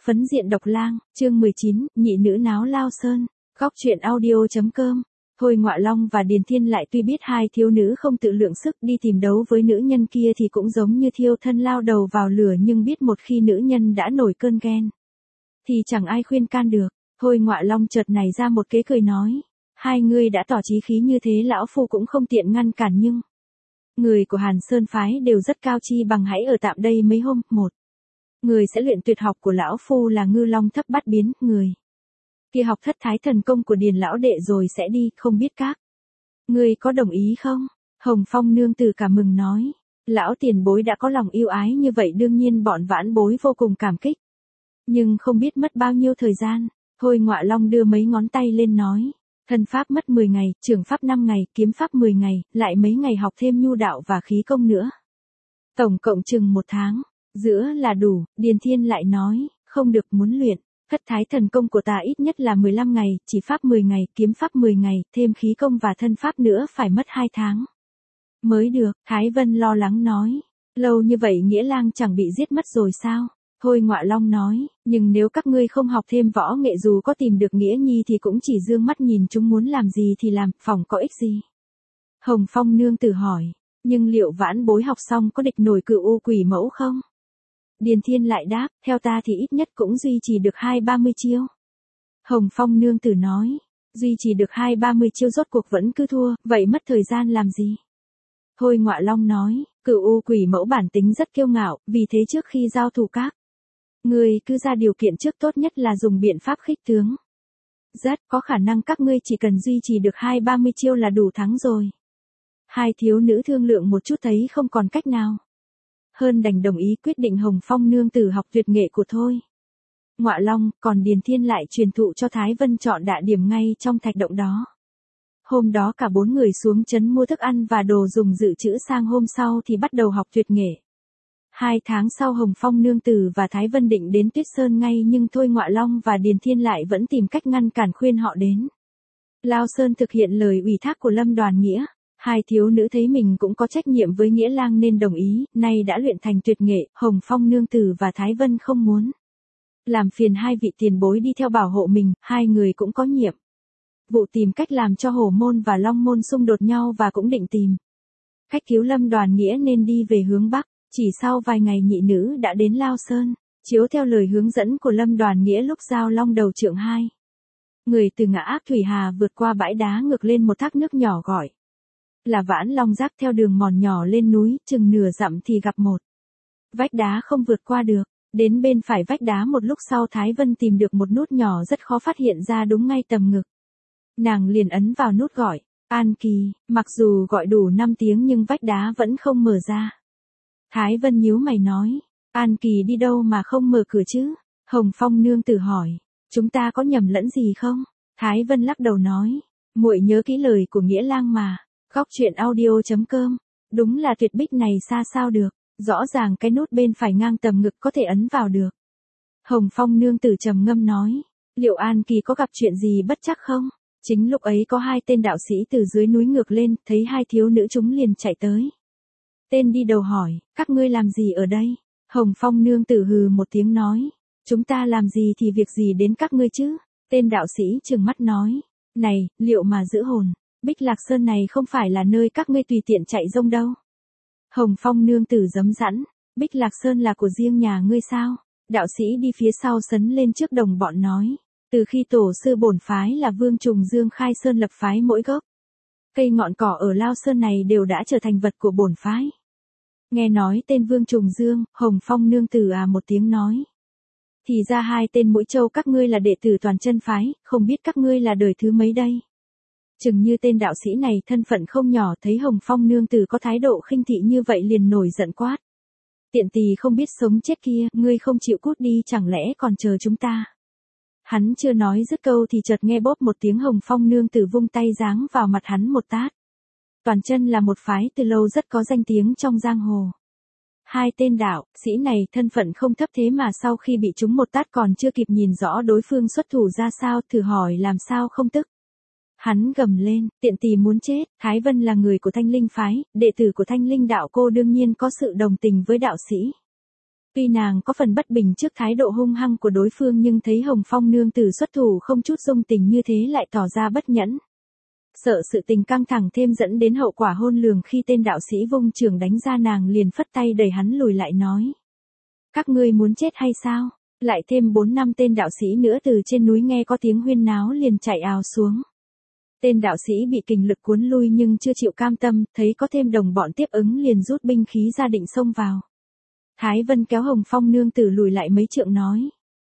Phấn diện độc lang, chương 19, nhị nữ náo Lao Sơn, góc truyện audio.com. Thôi Ngọa Long và Điền Thiên lại tuy biết hai thiếu nữ không tự lượng sức đi tìm đấu với nữ nhân kia thì cũng giống như thiêu thân lao đầu vào lửa, nhưng biết một khi nữ nhân đã nổi cơn ghen thì chẳng ai khuyên can được. Thôi Ngọa Long chợt nảy ra một kế cười nói, hai người đã tỏ chí khí như thế lão phu cũng không tiện ngăn cản, nhưng người của Hàn Sơn phái đều rất cao, chi bằng hãy ở tạm đây mấy hôm. Một người sẽ luyện tuyệt học của lão phu là Ngư Long Thấp Bát Biến, người kia học thất thái thần công của Điền lão đệ rồi sẽ đi, không biết các ngươi có đồng ý không? Hồng Phong nương tử cả mừng nói, lão tiền bối đã có lòng yêu ái như vậy đương nhiên bọn vãn bối vô cùng cảm kích. Nhưng không biết mất bao nhiêu thời gian. Thôi Ngọa Long đưa mấy ngón tay lên nói, thân pháp mất 10 ngày, trường pháp 5 ngày, kiếm pháp 10 ngày, lại mấy ngày học thêm nhu đạo và khí công nữa. Tổng cộng chừng 1 tháng, giữa là đủ. Điền Thiên lại nói, không được, muốn luyện thất thái thần công của ta ít nhất là 15 ngày, chỉ pháp 10 ngày, kiếm pháp 10 ngày, thêm khí công và thân pháp nữa phải mất 2 tháng mới được. Thái Vân lo lắng nói, lâu như vậy Nghĩa Lang chẳng bị giết mất rồi sao? Thôi Ngọa Long nói, nhưng nếu các ngươi không học thêm võ nghệ dù có tìm được Nghĩa Nhi thì cũng chỉ dương mắt nhìn chúng muốn làm gì thì làm, phòng có ích gì? Hồng Phong nương tử hỏi, nhưng liệu vãn bối học xong có địch nổi Cửu U Quỷ Mẫu không? Điền Thiên lại đáp, theo ta thì ít nhất cũng duy trì được 20-30 chiêu. Hồng Phong nương tử nói, duy trì được 20-30 chiêu rốt cuộc vẫn cứ thua, vậy mất thời gian làm gì? Thôi Ngọa Long nói, Cửu U Quỷ Mẫu bản tính rất kiêu ngạo, vì thế trước khi giao thủ các ngươi cứ ra điều kiện trước, tốt nhất là dùng biện pháp khích tướng. Rất có khả năng các ngươi chỉ cần duy trì được 20-30 chiêu là đủ thắng rồi. Hai thiếu nữ thương lượng một chút thấy không còn cách nào hơn đành đồng ý, quyết định Hồng Phong nương tử học tuyệt nghệ của Thôi Ngọa Long, còn Điền Thiên lại truyền thụ cho Thái Vân chọn đạ điểm ngay trong thạch động đó. Hôm đó cả 4 người xuống trấn mua thức ăn và đồ dùng dự trữ, sang hôm sau thì bắt đầu học tuyệt nghệ. 2 tháng sau Hồng Phong nương tử và Thái Vân định đến Tuyết Sơn ngay, nhưng Thôi Ngọa Long và Điền Thiên lại vẫn tìm cách ngăn cản khuyên họ đến Lao Sơn thực hiện lời ủy thác của Lâm Đoàn Nghĩa. Hai thiếu nữ thấy mình cũng có trách nhiệm với Nghĩa Lang nên đồng ý, nay đã luyện thành tuyệt nghệ, Hồng Phong nương tử và Thái Vân không muốn làm phiền hai vị tiền bối đi theo bảo hộ mình, hai người cũng có nhiệm vụ tìm cách làm cho Hổ môn và Long môn xung đột nhau và cũng định tìm cách cứu Lâm Đoàn Nghĩa nên đi về hướng Bắc. Chỉ sau vài ngày nhị nữ đã đến Lao Sơn, chiếu theo lời hướng dẫn của Lâm Đoàn Nghĩa lúc giao long đầu trượng 2. Người từ ngã Ác Thủy Hà vượt qua bãi đá ngược lên một thác nước nhỏ gọi là Vãn Long Giác, theo đường mòn nhỏ lên núi, chừng nửa dặm thì gặp một vách đá không vượt qua được. Đến bên phải vách đá một lúc sau Thái Vân tìm được một nút nhỏ rất khó phát hiện ra đúng ngay tầm ngực. Nàng liền ấn vào nút gọi An Kỳ, mặc dù gọi đủ 5 tiếng nhưng vách đá vẫn không mở ra. Thái Vân nhíu mày nói, An Kỳ đi đâu mà không mở cửa chứ? Hồng Phong nương tử hỏi, chúng ta có nhầm lẫn gì không? Thái Vân lắc đầu nói, muội nhớ kỹ lời của Nghĩa Lang mà. Góc truyện audio.com. Đúng là tuyệt bích này xa sao được, rõ ràng cái nút bên phải ngang tầm ngực có thể ấn vào được. Hồng Phong nương tử trầm ngâm nói, liệu An Kỳ có gặp chuyện gì bất trắc không? Chính lúc ấy có 2 tên đạo sĩ từ dưới núi ngược lên, thấy hai thiếu nữ chúng liền chạy tới. Tên đi đầu hỏi, các ngươi làm gì ở đây? Hồng Phong nương tử hừ một tiếng nói, chúng ta làm gì thì việc gì đến các ngươi chứ? Tên đạo sĩ trừng mắt nói, này, liệu mà giữ hồn, Bích Lạc Sơn này không phải là nơi các ngươi tùy tiện chạy rông đâu. Hồng Phong nương tử giấm giẵn, Bích Lạc Sơn là của riêng nhà ngươi sao? Đạo sĩ đi phía sau sấn lên trước đồng bọn nói, từ khi tổ sư bổn phái là Vương Trùng Dương khai sơn lập phái, mỗi gốc cây ngọn cỏ ở Lao Sơn này đều đã trở thành vật của bổn phái. Nghe nói tên Vương Trùng Dương, Hồng Phong nương tử một tiếng nói, thì ra 2 tên Mũi Châu các ngươi là đệ tử Toàn Chân phái, không biết các ngươi là đời thứ mấy đây? Chừng như tên đạo sĩ này thân phận không nhỏ, thấy Hồng Phong nương tử có thái độ khinh thị như vậy liền nổi giận quát, tiện tỳ không biết sống chết kia, ngươi không chịu cút đi chẳng lẽ còn chờ chúng ta? Hắn chưa nói dứt câu thì chợt nghe bóp một tiếng, Hồng Phong nương tử vung tay giáng vào mặt hắn một tát. Toàn Chân là một phái từ lâu rất có danh tiếng trong giang hồ. 2 tên đạo sĩ này thân phận không thấp, thế mà sau khi bị trúng một tát còn chưa kịp nhìn rõ đối phương xuất thủ ra sao, thử hỏi làm sao không tức. Hắn gầm lên, tiện tỳ muốn chết. Thái Vân là người của Thanh Linh phái, đệ tử của Thanh Linh đạo cô đương nhiên có sự đồng tình với đạo sĩ. Tuy nàng có phần bất bình trước thái độ hung hăng của đối phương nhưng thấy Hồng Phong nương tử xuất thủ không chút dung tình như thế lại tỏ ra bất nhẫn. Sợ sự tình căng thẳng thêm dẫn đến hậu quả khôn lường khi tên đạo sĩ vung trường đánh ra nàng liền phất tay đẩy hắn lùi lại nói. Các ngươi muốn chết hay sao? Lại thêm 4-5 tên đạo sĩ nữa từ trên núi nghe có tiếng huyên náo liền chạy ào xuống. Tên đạo sĩ bị kình lực cuốn lui nhưng chưa chịu cam tâm, thấy có thêm đồng bọn tiếp ứng liền rút binh khí ra định xông vào. Thái Vân kéo Hồng Phong nương tử lùi lại mấy trượng nói.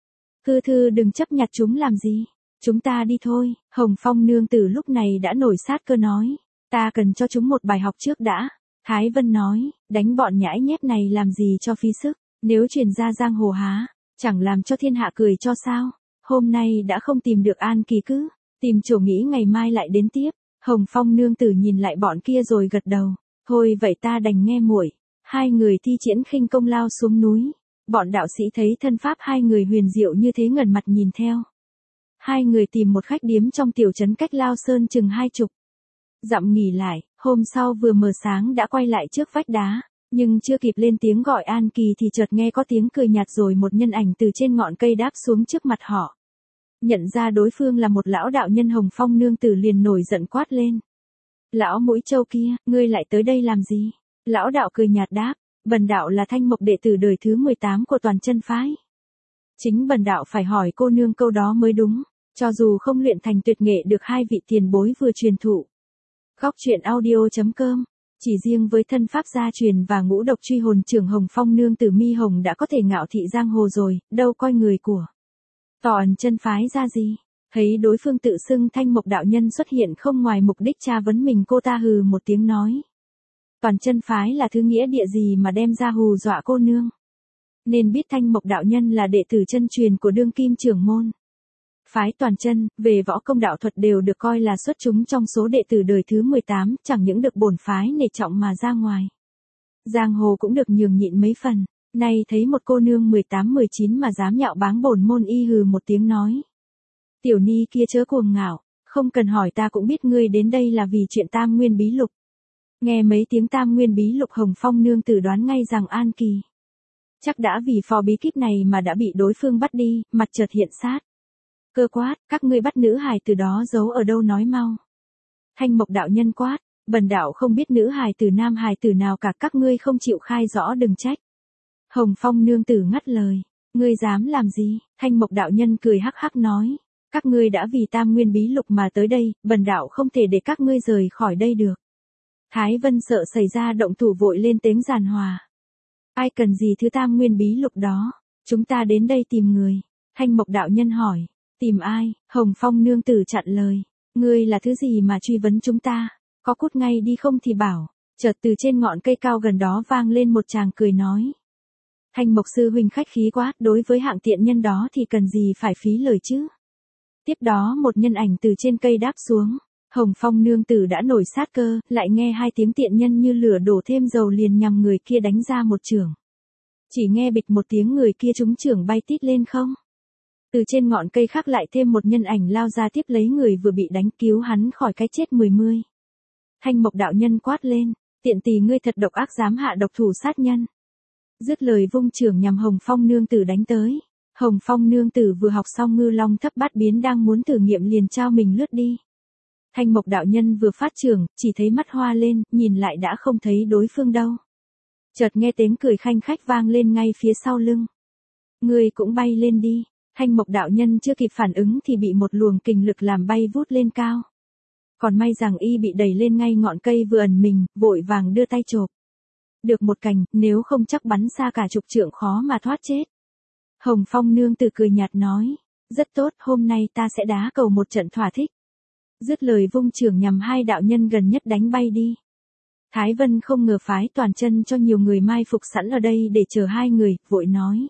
Thư đừng chấp nhặt chúng làm gì, chúng ta đi thôi. Hồng Phong nương tử lúc này đã nổi sát cơ nói. Ta cần cho chúng một bài học trước đã. Thái Vân nói, đánh bọn nhãi nhép này làm gì cho phí sức, nếu truyền ra giang hồ há, chẳng làm cho thiên hạ cười cho sao. Hôm nay đã không tìm được An Kỳ cứ tìm chỗ nghĩ ngày mai lại đến tiếp. Hồng Phong nương tử nhìn lại bọn kia rồi gật đầu. Thôi vậy ta đành nghe muội. Hai người thi triển khinh công lao xuống núi. Bọn đạo sĩ thấy thân pháp hai người huyền diệu như thế ngẩn mặt nhìn theo. Hai người tìm một khách điếm trong tiểu trấn cách Lao Sơn chừng 20 dặm nghỉ lại. Hôm sau vừa mờ sáng đã quay lại trước vách đá. Nhưng chưa kịp lên tiếng gọi An Kỳ thì chợt nghe có tiếng cười nhạt rồi một nhân ảnh từ trên ngọn cây đáp xuống trước mặt họ. Nhận ra đối phương là một lão đạo nhân. Hồng Phong nương tử liền nổi giận quát lên. Lão mũi trâu kia, ngươi lại tới đây làm gì? Lão đạo cười nhạt đáp, bần đạo là Thanh Mộc đệ tử đời thứ 18 của Toàn Chân phái. Chính bần đạo phải hỏi cô nương câu đó mới đúng, cho dù không luyện thành tuyệt nghệ được hai vị tiền bối vừa truyền thụ. Góc truyện audio.com. Chỉ riêng với thân pháp gia truyền và ngũ độc truy hồn trưởng Hồng Phong nương tử mi hồng đã có thể ngạo thị giang hồ rồi, đâu coi người của Toàn Chân phái ra gì. Thấy đối phương tự xưng Thanh Mộc đạo nhân xuất hiện không ngoài mục đích tra vấn mình, cô ta hừ một tiếng nói. Toàn Chân phái là thứ nghĩa địa gì mà đem ra hù dọa cô nương. Nên biết Thanh Mộc đạo nhân là đệ tử chân truyền của đương kim trưởng môn phái Toàn Chân, về võ công đạo thuật đều được coi là xuất chúng trong số đệ tử đời thứ 18, chẳng những được bổn phái nể trọng mà ra ngoài giang hồ cũng được nhường nhịn mấy phần. Nay thấy một cô nương 18-19 mà dám nhạo báng bổn môn, y hừ một tiếng nói. Tiểu ni kia chớ cuồng ngạo, không cần hỏi ta cũng biết ngươi đến đây là vì chuyện Tam Nguyên Bí Lục. Nghe mấy tiếng Tam Nguyên Bí Lục, Hồng Phong nương tử đoán ngay rằng An Kỳ chắc đã vì phò bí kíp này mà đã bị đối phương bắt đi, mặt chợt hiện sát cơ quát, các ngươi bắt nữ hài từ đó giấu ở đâu nói mau. Thanh Mộc đạo nhân quát, bần đạo không biết nữ hài từ nam hài từ nào cả, các ngươi không chịu khai rõ đừng trách. Hồng Phong nương tử ngắt lời, ngươi dám làm gì? Thanh Mộc đạo nhân cười hắc hắc nói, các ngươi đã vì Tam Nguyên Bí Lục mà tới đây, bần đạo không thể để các ngươi rời khỏi đây được. Thái Vân sợ xảy ra động thủ vội lên tiếng giàn hòa. Ai cần gì thứ Tam Nguyên Bí Lục đó, chúng ta đến đây tìm người. Thanh Mộc đạo nhân hỏi, tìm ai? Hồng Phong nương tử chặn lời, ngươi là thứ gì mà truy vấn chúng ta, có cút ngay đi không thì bảo. Chợt từ trên ngọn cây cao gần đó vang lên một tràng cười nói. Thanh Mộc sư huynh khách khí quá, đối với hạng tiện nhân đó thì cần gì phải phí lời chứ. Tiếp đó một nhân ảnh từ trên cây đáp xuống. Hồng Phong nương tử đã nổi sát cơ, lại nghe hai tiếng tiện nhân như lửa đổ thêm dầu liền nhằm người kia đánh ra một chưởng. Chỉ nghe bịch một tiếng, người kia trúng chưởng bay tít lên không. Từ trên ngọn cây khác lại thêm một nhân ảnh lao ra tiếp lấy người vừa bị đánh, cứu hắn khỏi cái chết 10. Thanh Mộc đạo nhân quát lên, tiện tỳ ngươi thật độc ác, dám hạ độc thủ sát nhân. Dứt lời vung chưởng nhằm Hồng Phong nương tử đánh tới. Hồng Phong nương tử vừa học xong ngư long thấp bát biến đang muốn thử nghiệm liền trao mình lướt đi. Thanh Mộc đạo nhân vừa phát chưởng, chỉ thấy mắt hoa lên, nhìn lại đã không thấy đối phương đâu. Chợt nghe tiếng cười khanh khách vang lên ngay phía sau lưng. Ngươi cũng bay lên đi. Thanh Mộc đạo nhân chưa kịp phản ứng thì bị một luồng kình lực làm bay vút lên cao. Còn may rằng y bị đẩy lên ngay ngọn cây vừa ẩn mình, vội vàng đưa tay chộp được một cành, nếu không chắc bắn xa cả chục trượng khó mà thoát chết. Hồng Phong nương tử cười nhạt nói, rất tốt, hôm nay ta sẽ đá cầu một trận thỏa thích. Dứt lời vung chưởng nhằm hai đạo nhân gần nhất đánh bay đi. Thái Vân không ngờ phái Toàn Chân cho nhiều người mai phục sẵn ở đây để chờ hai người, vội nói.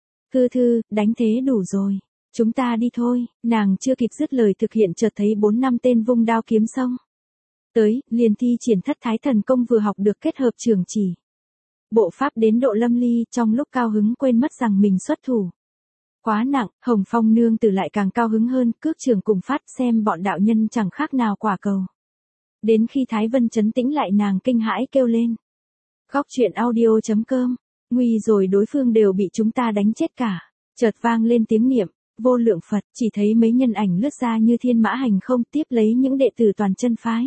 Thư, đánh thế đủ rồi, chúng ta đi thôi. Nàng chưa kịp dứt lời thực hiện chợt thấy 4-5 tên vung đao kiếm xông tới, liền thi triển Thất Thái Thần Công vừa học được kết hợp trường chỉ bộ pháp đến độ lâm ly, trong lúc cao hứng quên mất rằng mình xuất thủ quá nặng. Hồng Phong nương tử lại càng cao hứng hơn, cước trường cùng phát, xem bọn đạo nhân chẳng khác nào quả cầu. Đến khi Thái Vân trấn tĩnh lại nàng kinh hãi kêu lên. Góc truyện audio.com Nguy rồi, đối phương đều bị chúng ta đánh chết cả. Chợt vang lên tiếng niệm, vô lượng Phật, chỉ thấy mấy nhân ảnh lướt ra như thiên mã hành không, tiếp lấy những đệ tử toàn chân phái.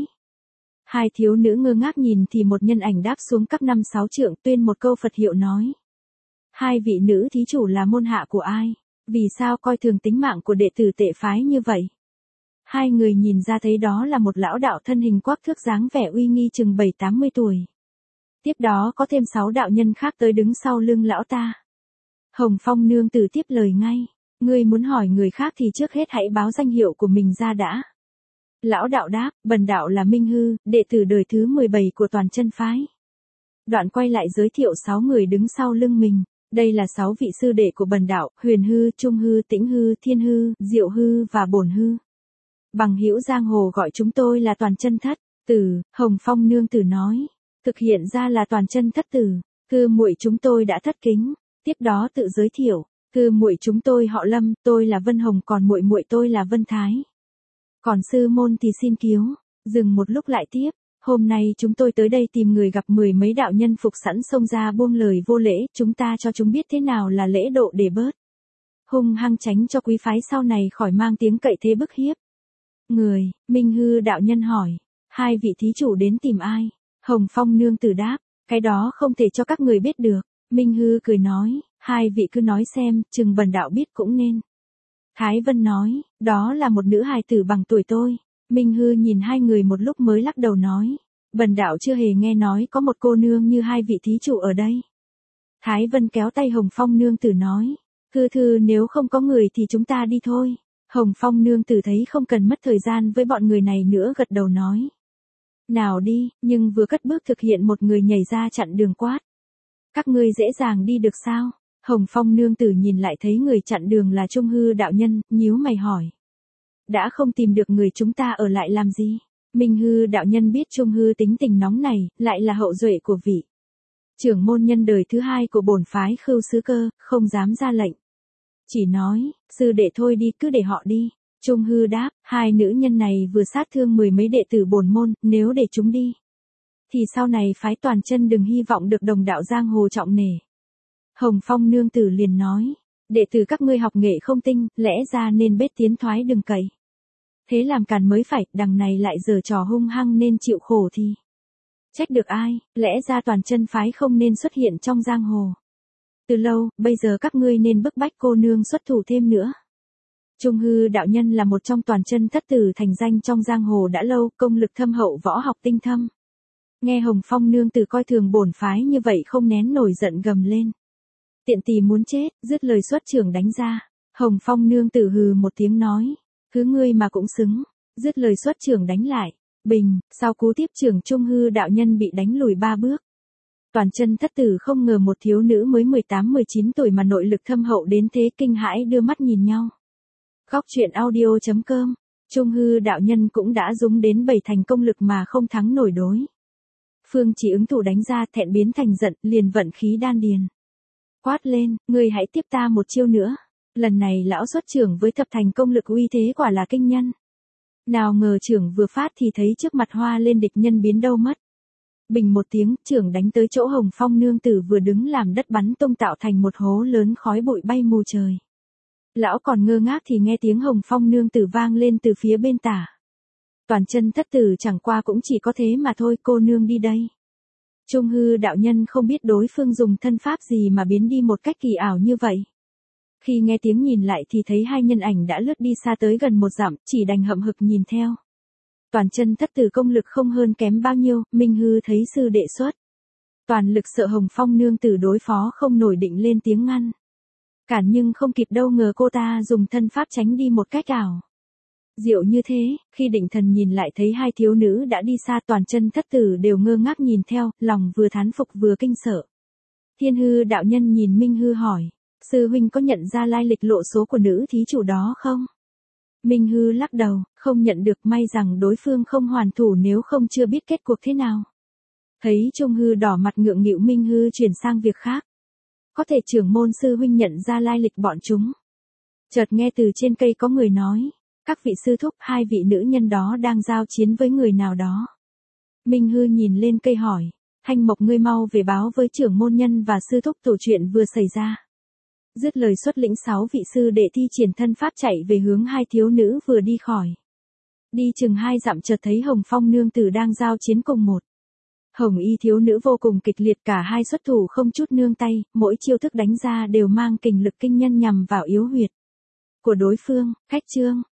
Hai thiếu nữ ngơ ngác nhìn thì một nhân ảnh đáp xuống cấp 5-6 trượng, tuyên một câu Phật hiệu nói. Hai vị nữ thí chủ là môn hạ của ai? Vì sao coi thường tính mạng của đệ tử tệ phái như vậy? Hai người nhìn ra thấy đó là một lão đạo thân hình quắc thước, dáng vẻ uy nghi, chừng 7-80 tuổi. Tiếp đó có thêm 6 đạo nhân khác tới đứng sau lưng lão ta. Hồng Phong nương tử tiếp lời ngay. Ngươi muốn hỏi người khác thì trước hết hãy báo danh hiệu của mình ra đã. Lão đạo đáp, bần đạo là Minh Hư, đệ tử đời thứ 17 của toàn chân phái. Đoạn quay lại giới thiệu 6 người đứng sau lưng mình. Đây là 6 vị sư đệ của bần đạo, Huyền Hư, Trung Hư, Tĩnh Hư, Thiên Hư, Diệu Hư và Bổn Hư. Bằng hữu giang hồ gọi chúng tôi là toàn chân thất tử. Hồng Phong nương tử nói. Thực hiện ra là toàn chân thất tử. Cư muội chúng tôi đã thất kính. Tiếp đó tự giới thiệu. Cư muội chúng tôi họ Lâm, tôi là Vân Hồng, còn muội muội tôi là Vân Thái. Còn sư môn thì xin cứu. Dừng một lúc lại tiếp. Hôm nay chúng tôi tới đây tìm người gặp 10 mấy đạo nhân phục sẵn xông ra buông lời vô lễ, chúng ta cho chúng biết thế nào là lễ độ để bớt hung hăng, tránh cho quý phái sau này khỏi mang tiếng cậy thế bức hiếp. Người, Minh Hư đạo nhân hỏi, hai vị thí chủ đến tìm ai? Hồng Phong nương tử đáp, cái đó không thể cho các người biết được. Minh Hư cười nói, hai vị cứ nói xem, chừng bần đạo biết cũng nên. Thái Vân nói, đó là một nữ hài tử bằng tuổi tôi. Minh Hư nhìn hai người một lúc mới lắc đầu nói, bần đạo chưa hề nghe nói có một cô nương như hai vị thí chủ ở đây. Thái Vân kéo tay Hồng Phong nương tử nói, thư nếu không có người thì chúng ta đi thôi. Hồng Phong nương tử thấy không cần mất thời gian với bọn người này nữa, gật đầu nói. Nào đi, nhưng vừa cất bước thực hiện một người nhảy ra chặn đường quát. Các ngươi dễ dàng đi được sao? Hồng Phong nương tử nhìn lại thấy người chặn đường là Trung Hư đạo nhân, nhíu mày hỏi. Đã không tìm được người, chúng ta ở lại làm gì? Minh Hư đạo nhân biết Trung Hư tính tình nóng này, lại là hậu duệ của vị trưởng môn nhân đời thứ 2 của bổn phái Khưu Sứ Cơ, không dám ra lệnh. Chỉ nói, sư đệ thôi đi, cứ để họ đi. Trung Hư đáp, hai nữ nhân này vừa sát thương 10 mấy đệ tử bổn môn, nếu để chúng đi thì sau này phái toàn chân đừng hy vọng được đồng đạo giang hồ trọng nể. Hồng Phong nương tử liền nói, đệ tử các ngươi học nghệ không tinh, lẽ ra nên bết tiến thoái đừng cậy. Thế làm càn mới phải, đằng này lại giở trò hung hăng nên chịu khổ thì trách được ai? Lẽ ra toàn chân phái không nên xuất hiện trong giang hồ từ lâu, bây giờ các ngươi nên bức bách cô nương xuất thủ thêm nữa. Trung Hư đạo nhân là một trong toàn chân thất tử thành danh trong giang hồ đã lâu, công lực thâm hậu, võ học tinh thâm. Nghe Hồng Phong nương tử coi thường bổn phái như vậy không nén nổi giận, gầm lên. Tiện tỳ muốn chết, dứt lời xuất trưởng đánh ra. Hồng Phong nương tử hừ một tiếng nói, cứ ngươi mà cũng xứng. Dứt lời xuất trưởng đánh lại. Bình, sau cú tiếp trưởng Trung Hư đạo nhân bị đánh lùi 3 bước. Toàn chân thất tử không ngờ một thiếu nữ mới 18-19 tuổi mà nội lực thâm hậu đến thế, kinh hãi đưa mắt nhìn nhau. Góc truyện audio.com. Trung Hư đạo nhân cũng đã dùng đến 7 thành công lực mà không thắng nổi đối phương, chỉ ứng thủ đánh ra, thẹn biến thành giận, liền vận khí đan điền. Quát lên, ngươi hãy tiếp ta một chiêu nữa. Lần này lão xuất trưởng với thập thành công lực, uy thế quả là kinh nhân. Nào ngờ trưởng vừa phát thì thấy trước mặt hoa lên địch nhân biến đâu mất. Bình một tiếng, trưởng đánh tới chỗ Hồng Phong nương tử vừa đứng, làm đất bắn tung tạo thành một hố lớn, khói bụi bay mù trời. Lão còn ngơ ngác thì nghe tiếng Hồng Phong nương tử vang lên từ phía bên tả. Toàn chân thất tử chẳng qua cũng chỉ có thế mà thôi, cô nương đi đây. Trung Hư đạo nhân không biết đối phương dùng thân pháp gì mà biến đi một cách kỳ ảo như vậy. Khi nghe tiếng nhìn lại thì thấy hai nhân ảnh đã lướt đi xa tới gần 1 dặm, chỉ đành hậm hực nhìn theo. Toàn chân thất tử công lực không hơn kém bao nhiêu, Minh Hư thấy sư đệ xuất toàn lực, sợ Hồng Phong nương tử đối phó không nổi, định lên tiếng ngăn cản nhưng không kịp, đâu ngờ cô ta dùng thân pháp tránh đi một cách ảo diệu như thế. Khi định thần nhìn lại thấy hai thiếu nữ đã đi xa, toàn chân thất tử đều ngơ ngác nhìn theo, lòng vừa thán phục vừa kinh sợ. Thiên Hư đạo nhân nhìn Minh Hư hỏi, sư huynh có nhận ra lai lịch lộ số của nữ thí chủ đó không? Minh Hư lắc đầu, không nhận được, may rằng đối phương không hoàn thủ, nếu không chưa biết kết cuộc thế nào. Thấy Trung Hư đỏ mặt ngượng nghịu, Minh Hư chuyển sang việc khác. Có thể trưởng môn sư huynh nhận ra lai lịch bọn chúng. Chợt nghe từ trên cây có người nói, các vị sư thúc, hai vị nữ nhân đó đang giao chiến với người nào đó. Minh Hư nhìn lên cây hỏi, Thanh Mộc ngươi mau về báo với trưởng môn nhân và sư thúc tổ chuyện vừa xảy ra. Dứt lời xuất lĩnh 6 vị sư đệ thi triển thân pháp chạy về hướng hai thiếu nữ vừa đi khỏi. Đi chừng 2 dặm chợt thấy Hồng Phong nương tử đang giao chiến cùng một Hồng Y thiếu nữ vô cùng kịch liệt, cả hai xuất thủ không chút nương tay, mỗi chiêu thức đánh ra đều mang kình lực kinh nhân nhằm vào yếu huyệt của đối phương. Khách trương,